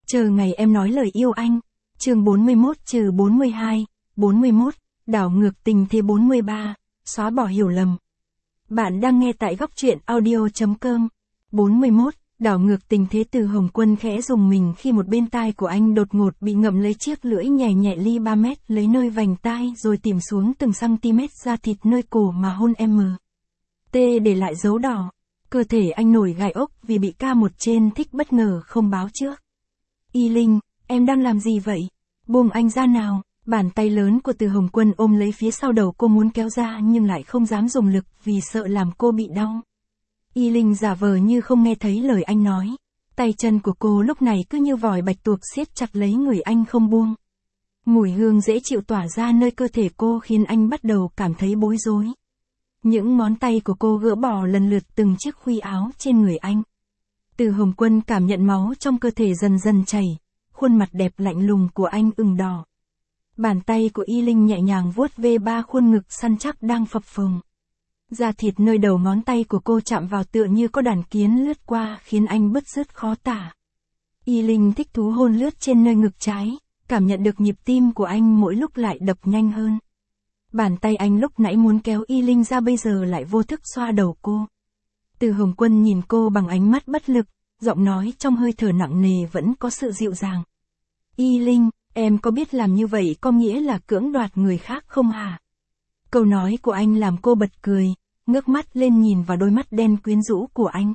Chờ ngày em nói lời yêu anh. Chương 41-42, 41, đảo ngược tình thế 43, xóa bỏ hiểu lầm. Bạn đang nghe tại góc truyện audio.com. 41, đảo ngược tình thế. Từ Hồng Quân khẽ rùng mình khi một bên tai của anh đột ngột bị ngậm lấy chiếc lưỡi nhẹ nhẹ ly 3 mét lấy nơi vành tai rồi tìm xuống từng cm da thịt nơi cổ mà hôn T để lại dấu đỏ. Cơ thể anh nổi gai ốc vì bị K1 trên thích bất ngờ không báo trước. Y Linh, em đang làm gì vậy? Buông anh ra nào. Bàn tay lớn của Từ Hồng Quân ôm lấy phía sau đầu cô muốn kéo ra nhưng lại không dám dùng lực vì sợ làm cô bị đau. Y Linh giả vờ như không nghe thấy lời anh nói. Tay chân của cô lúc này cứ như vòi bạch tuộc siết chặt lấy người anh không buông. Mùi hương dễ chịu tỏa ra nơi cơ thể cô khiến anh bắt đầu cảm thấy bối rối. Những ngón tay của cô gỡ bỏ lần lượt từng chiếc khuy áo trên người anh. Từ Hồng Quân cảm nhận máu trong cơ thể dần dần chảy, khuôn mặt đẹp lạnh lùng của anh ửng đỏ. Bàn tay của Y Linh nhẹ nhàng vuốt ve ba khuôn ngực săn chắc đang phập phồng. Da thịt nơi đầu ngón tay của cô chạm vào tựa như có đàn kiến lướt qua khiến anh bứt rứt khó tả. Y Linh thích thú hôn lướt trên nơi ngực trái, cảm nhận được nhịp tim của anh mỗi lúc lại đập nhanh hơn. Bàn tay anh lúc nãy muốn kéo Y Linh ra bây giờ lại vô thức xoa đầu cô. Từ Hồng Quân nhìn cô bằng ánh mắt bất lực, giọng nói trong hơi thở nặng nề vẫn có sự dịu dàng. Y Linh, em có biết làm như vậy có nghĩa là cưỡng đoạt người khác không hả? Câu nói của anh làm cô bật cười, ngước mắt lên nhìn vào đôi mắt đen quyến rũ của anh.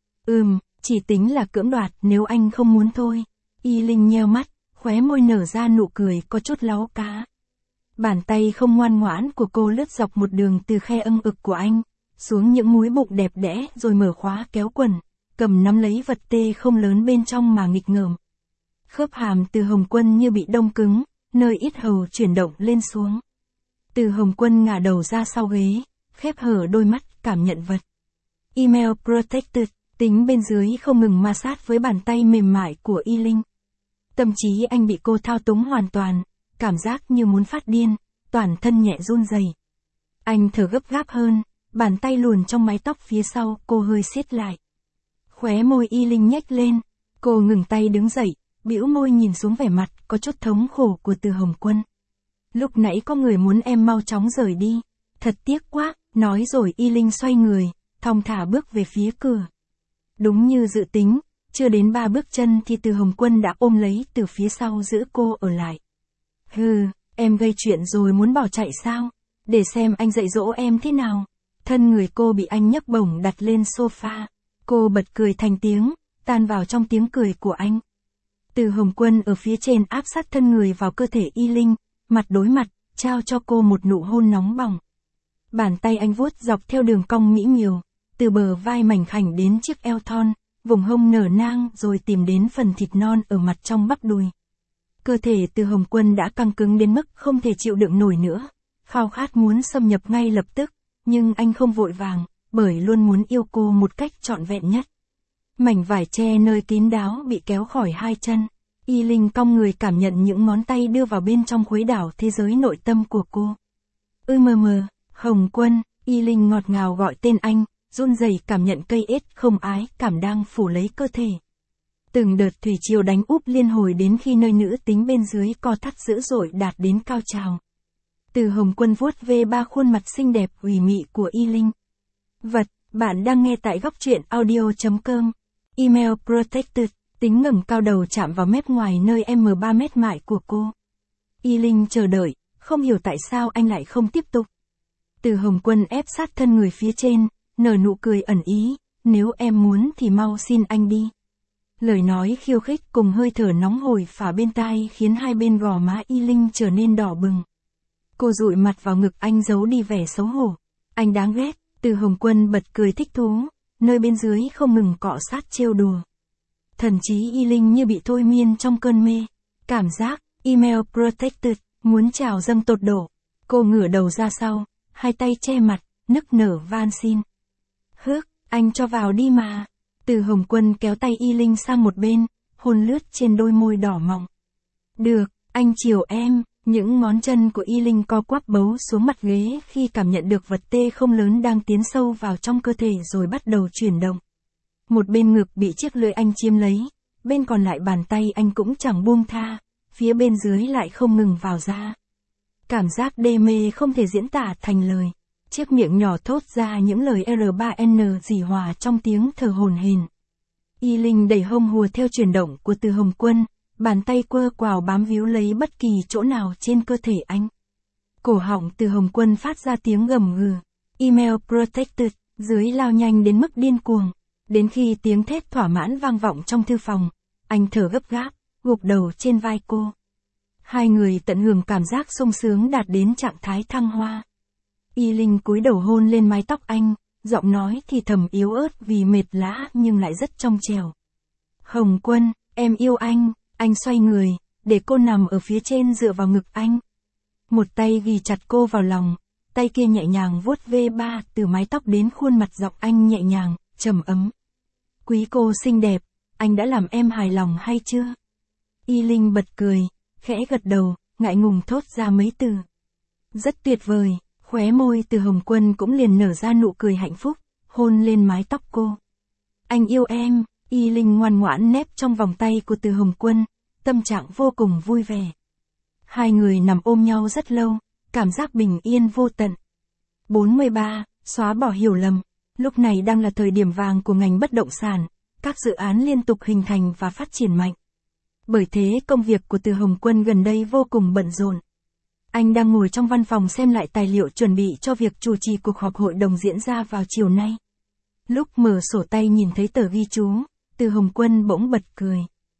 Chỉ tính là cưỡng đoạt nếu anh không muốn thôi. Y Linh nheo mắt, khóe môi nở ra nụ cười có chút láu cá. Bàn tay không ngoan ngoãn của cô lướt dọc một đường từ khe âng ực của anh, xuống những múi bụng đẹp đẽ rồi mở khóa kéo quần, cầm nắm lấy vật tê không lớn bên trong mà nghịch ngợm. Khớp hàm Từ Hồng Quân như bị đông cứng, nơi yết hầu chuyển động lên xuống. Từ Hồng Quân ngả đầu ra sau ghế, khép hở đôi mắt cảm nhận vật. Email protected, tính bên dưới không ngừng ma sát với bàn tay mềm mại của Y Linh. Tâm trí anh bị cô thao túng hoàn toàn, cảm giác như muốn phát điên, toàn thân nhẹ run rẩy. Anh thở gấp gáp hơn, bàn tay luồn trong mái tóc phía sau cô hơi siết lại. Khóe môi Y Linh nhếch lên, cô ngừng tay đứng dậy, bĩu môi nhìn xuống vẻ mặt có chút thống khổ của Từ Hồng Quân. Lúc nãy có người muốn em mau chóng rời đi, thật tiếc quá, nói rồi Y Linh xoay người, thong thả bước về phía cửa. Đúng như dự tính, chưa đến 3 bước chân thì Từ Hồng Quân đã ôm lấy từ phía sau giữ cô ở lại. Em gây chuyện rồi muốn bỏ chạy sao? Để xem anh dạy dỗ em thế nào. Thân người cô bị anh nhấc bổng đặt lên sofa. Cô bật cười thành tiếng, tan vào trong tiếng cười của anh. Từ Hồng Quân ở phía trên áp sát thân người vào cơ thể Y Linh, mặt đối mặt, trao cho cô một nụ hôn nóng bỏng. Bàn tay anh vuốt dọc theo đường cong mỹ miều, từ bờ vai mảnh khảnh đến chiếc eo thon, vùng hông nở nang rồi tìm đến phần thịt non ở mặt trong bắp đùi. Cơ thể Từ Hồng Quân đã căng cứng đến mức không thể chịu đựng nổi nữa, khao khát muốn xâm nhập ngay lập tức, nhưng anh không vội vàng, bởi luôn muốn yêu cô một cách trọn vẹn nhất. Mảnh vải che nơi kín đáo bị kéo khỏi hai chân, Y Linh cong người cảm nhận những ngón tay đưa vào bên trong khuấy đảo thế giới nội tâm của cô. Hồng Quân, Y Linh ngọt ngào gọi tên anh, run rẩy cảm nhận cây ết không ái cảm đang phủ lấy cơ thể. Từng đợt thủy triều đánh úp liên hồi đến khi nơi nữ tính bên dưới co thắt dữ dội đạt đến cao trào. Từ Hồng Quân vuốt ve ba khuôn mặt xinh đẹp ủy mị của Y Linh. Bạn đang nghe tại góc truyện audio.com. Email protected, tính ngẩng cao đầu chạm vào mép ngoài nơi 3 mét mại của cô. Y Linh chờ đợi, không hiểu tại sao anh lại không tiếp tục. Từ Hồng Quân ép sát thân người phía trên, nở nụ cười ẩn ý, nếu em muốn thì mau xin anh đi. Lời nói khiêu khích cùng hơi thở nóng hổi phả bên tai khiến hai bên gò má Y Linh trở nên đỏ bừng. Cô dụi mặt vào ngực anh giấu đi vẻ xấu hổ. Anh đáng ghét. Từ Hồng Quân bật cười thích thú, nơi bên dưới không ngừng cọ sát trêu đùa. Thần trí Y Linh như bị thôi miên trong cơn mê. Cảm giác, email protected, muốn trào dâng tột độ. Cô ngửa đầu ra sau, hai tay che mặt, nức nở van xin. Anh cho vào đi mà. Từ Hồng Quân kéo tay Y Linh sang một bên, hôn lướt trên đôi môi đỏ mọng. Được, anh chiều em. Những ngón chân của Y Linh co quắp bấu xuống mặt ghế khi cảm nhận được vật tê không lớn đang tiến sâu vào trong cơ thể rồi bắt đầu chuyển động. Một bên ngực bị chiếc lưỡi anh chiếm lấy, bên còn lại bàn tay anh cũng chẳng buông tha, phía bên dưới lại không ngừng vào ra. Cảm giác đê mê không thể diễn tả thành lời. Chiếc miệng nhỏ thốt ra những lời R3N dì hòa trong tiếng thở hổn hển. Y Linh đẩy hông hùa theo chuyển động của Từ Hồng Quân, bàn tay quơ quào bám víu lấy bất kỳ chỗ nào trên cơ thể anh. Cổ họng Từ Hồng Quân phát ra tiếng gầm gừ. Email protected, dưới lao nhanh đến mức điên cuồng. Đến khi tiếng thét thỏa mãn vang vọng trong thư phòng, anh thở gấp gáp, gục đầu trên vai cô. Hai người tận hưởng cảm giác sung sướng đạt đến trạng thái thăng hoa. Y Linh cúi đầu hôn lên mái tóc anh, giọng nói thì thầm yếu ớt vì mệt lã nhưng lại rất trong trẻo. Hồng Quân, em yêu anh xoay người, để cô nằm ở phía trên dựa vào ngực anh. Một tay ghi chặt cô vào lòng, tay kia nhẹ nhàng vuốt ve từ mái tóc đến khuôn mặt giọng anh nhẹ nhàng, trầm ấm. Quý cô xinh đẹp, anh đã làm em hài lòng hay chưa? Y Linh bật cười, khẽ gật đầu, ngại ngùng thốt ra mấy từ. Rất tuyệt vời, khóe môi Từ Hồng Quân cũng liền nở ra nụ cười hạnh phúc, hôn lên mái tóc cô. Anh yêu em, Y Linh ngoan ngoãn nép trong vòng tay của Từ Hồng Quân, tâm trạng vô cùng vui vẻ. Hai người nằm ôm nhau rất lâu, cảm giác bình yên vô tận. 43. Xóa bỏ hiểu lầm. Lúc này đang là thời điểm vàng của ngành bất động sản, các dự án liên tục hình thành và phát triển mạnh. Bởi thế công việc của Từ Hồng Quân gần đây vô cùng bận rộn. Anh đang ngồi trong văn phòng xem lại tài liệu chuẩn bị cho việc chủ trì cuộc họp hội đồng diễn ra vào chiều nay. Lúc mở sổ tay nhìn thấy tờ ghi chú, Từ Hồng Quân bỗng bật cười.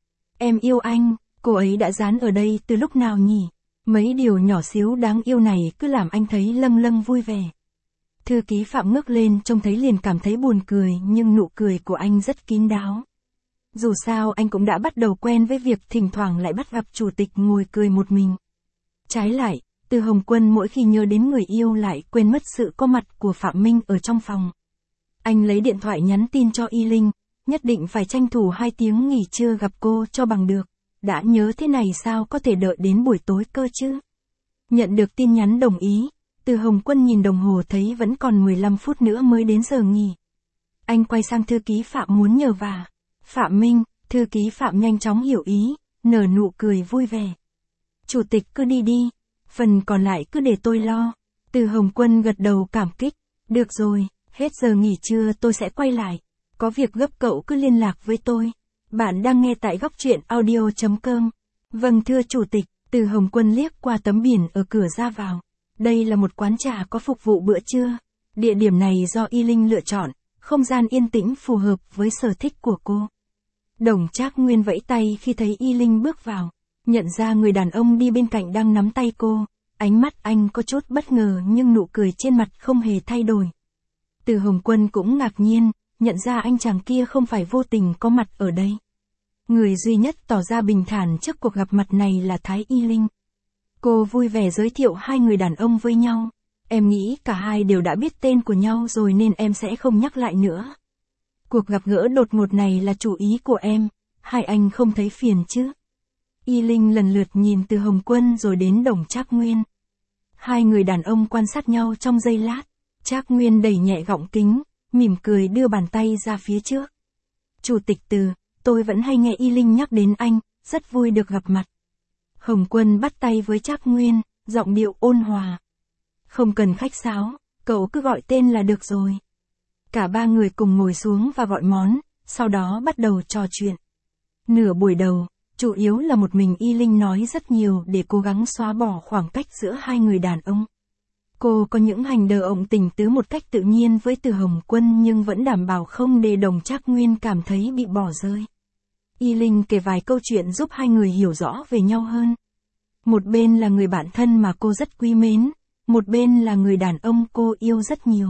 Em yêu anh, cô ấy đã dán ở đây từ lúc nào nhỉ? Mấy điều nhỏ xíu đáng yêu này cứ làm anh thấy lâng lâng vui vẻ. Thư ký Phạm ngước lên trông thấy liền cảm thấy buồn cười nhưng nụ cười của anh rất kín đáo. Dù sao anh cũng đã bắt đầu quen với việc thỉnh thoảng lại bắt gặp chủ tịch ngồi cười một mình. Trái lại, Từ Hồng Quân mỗi khi nhớ đến người yêu lại quên mất sự có mặt của Phạm Minh ở trong phòng. Anh lấy điện thoại nhắn tin cho Y Linh, nhất định phải tranh thủ 2 tiếng nghỉ trưa gặp cô cho bằng được. Đã nhớ thế này sao có thể đợi đến buổi tối cơ chứ? Nhận được tin nhắn đồng ý, Từ Hồng Quân nhìn đồng hồ thấy vẫn còn 15 phút nữa mới đến giờ nghỉ. Anh quay sang thư ký Phạm muốn nhờ vả. Phạm Minh, thư ký Phạm nhanh chóng hiểu ý, nở nụ cười vui vẻ. Chủ tịch cứ đi đi, phần còn lại cứ để tôi lo. Từ Hồng Quân gật đầu cảm kích. Được rồi, hết giờ nghỉ trưa tôi sẽ quay lại. Có việc gấp cậu cứ liên lạc với tôi. Bạn đang nghe tại góc truyện audio.com. Vâng thưa chủ tịch, Từ Hồng Quân liếc qua tấm biển ở cửa ra vào. Đây là một quán trà có phục vụ bữa trưa. Địa điểm này do Y Linh lựa chọn, không gian yên tĩnh phù hợp với sở thích của cô. Đồng Trác Nguyên vẫy tay khi thấy Y Linh bước vào, nhận ra người đàn ông đi bên cạnh đang nắm tay cô, ánh mắt anh có chút bất ngờ nhưng nụ cười trên mặt không hề thay đổi. Từ Hồng Quân cũng ngạc nhiên, nhận ra anh chàng kia không phải vô tình có mặt ở đây. Người duy nhất tỏ ra bình thản trước cuộc gặp mặt này là Thái Y Linh. Cô vui vẻ giới thiệu hai người đàn ông với nhau. Em nghĩ cả hai đều đã biết tên của nhau rồi nên em sẽ không nhắc lại nữa. Cuộc gặp gỡ đột ngột này là chủ ý của em, hai anh không thấy phiền chứ? Y Linh lần lượt nhìn Từ Hồng Quân rồi đến Đồng Trác Nguyên. Hai người đàn ông quan sát nhau trong giây lát, Trác Nguyên đẩy nhẹ gọng kính, mỉm cười đưa bàn tay ra phía trước. Chủ tịch Từ, tôi vẫn hay nghe Y Linh nhắc đến anh, rất vui được gặp mặt. Hồng Quân bắt tay với Trác Nguyên, giọng điệu ôn hòa. Không cần khách sáo, cậu cứ gọi tên là được rồi. Cả ba người cùng ngồi xuống và gọi món, sau đó bắt đầu trò chuyện. Nửa buổi đầu, chủ yếu là một mình Y Linh nói rất nhiều để cố gắng xóa bỏ khoảng cách giữa hai người đàn ông. Cô có những hành động tình tứ một cách tự nhiên với Từ Hồng Quân nhưng vẫn đảm bảo không để Đồng Trác Nguyên cảm thấy bị bỏ rơi. Y Linh kể vài câu chuyện giúp hai người hiểu rõ về nhau hơn. Một bên là người bạn thân mà cô rất quý mến, một bên là người đàn ông cô yêu rất nhiều.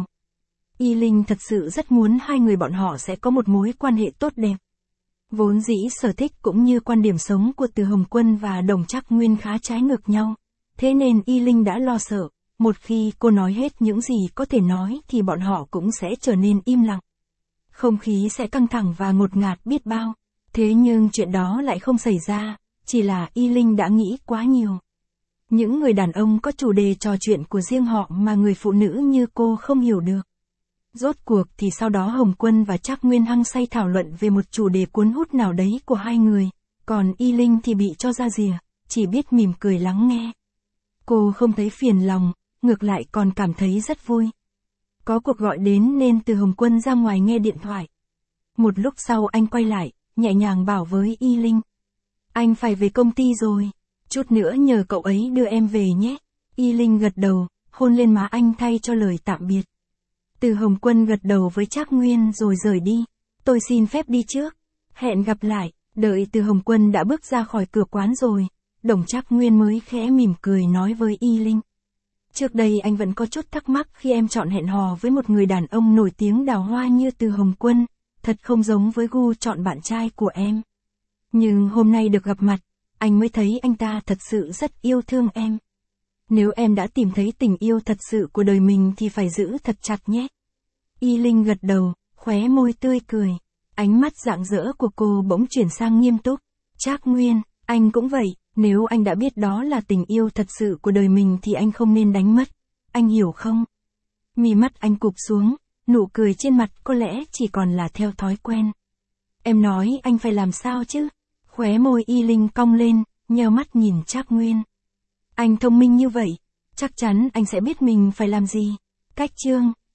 Y Linh thật sự rất muốn hai người bọn họ sẽ có một mối quan hệ tốt đẹp. Vốn dĩ sở thích cũng như quan điểm sống của Từ Hồng Quân và Đồng Trác Nguyên khá trái ngược nhau. Thế nên Y Linh đã lo sợ, một khi cô nói hết những gì có thể nói thì bọn họ cũng sẽ trở nên im lặng. Không khí sẽ căng thẳng và ngột ngạt biết bao. Thế nhưng chuyện đó lại không xảy ra, chỉ là Y Linh đã nghĩ quá nhiều. Những người đàn ông có chủ đề trò chuyện của riêng họ mà người phụ nữ như cô không hiểu được. Rốt cuộc thì sau đó Hồng Quân và Trác Nguyên hăng say thảo luận về một chủ đề cuốn hút nào đấy của hai người, còn Y Linh thì bị cho ra rìa, chỉ biết mỉm cười lắng nghe. Cô không thấy phiền lòng, ngược lại còn cảm thấy rất vui. Có cuộc gọi đến nên Từ Hồng Quân ra ngoài nghe điện thoại. Một lúc sau anh quay lại, nhẹ nhàng bảo với Y Linh. Anh phải về công ty rồi, chút nữa nhờ cậu ấy đưa em về nhé. Y Linh gật đầu, hôn lên má anh thay cho lời tạm biệt. Từ Hồng Quân gật đầu với Trác Nguyên rồi rời đi. Tôi xin phép đi trước. Hẹn gặp lại. Đợi Từ Hồng Quân đã bước ra khỏi cửa quán rồi, Đồng Trác Nguyên mới khẽ mỉm cười nói với Y Linh. Trước đây anh vẫn có chút thắc mắc khi em chọn hẹn hò với một người đàn ông nổi tiếng đào hoa như Từ Hồng Quân, thật không giống với gu chọn bạn trai của em. Nhưng hôm nay được gặp mặt, anh mới thấy anh ta thật sự rất yêu thương em. Nếu em đã tìm thấy tình yêu thật sự của đời mình thì phải giữ thật chặt nhé. Y Linh gật đầu, khóe môi tươi cười. Ánh mắt rạng rỡ của cô bỗng chuyển sang nghiêm túc. Trác Nguyên, anh cũng vậy, nếu anh đã biết đó là tình yêu thật sự của đời mình thì anh không nên đánh mất. Anh hiểu không? Mí mắt anh cụp xuống, nụ cười trên mặt có lẽ chỉ còn là theo thói quen. Em nói anh phải làm sao chứ? Khóe môi Y Linh cong lên, nheo mắt nhìn Trác Nguyên. Anh thông minh như vậy, chắc chắn anh sẽ biết mình phải làm gì. Cách chương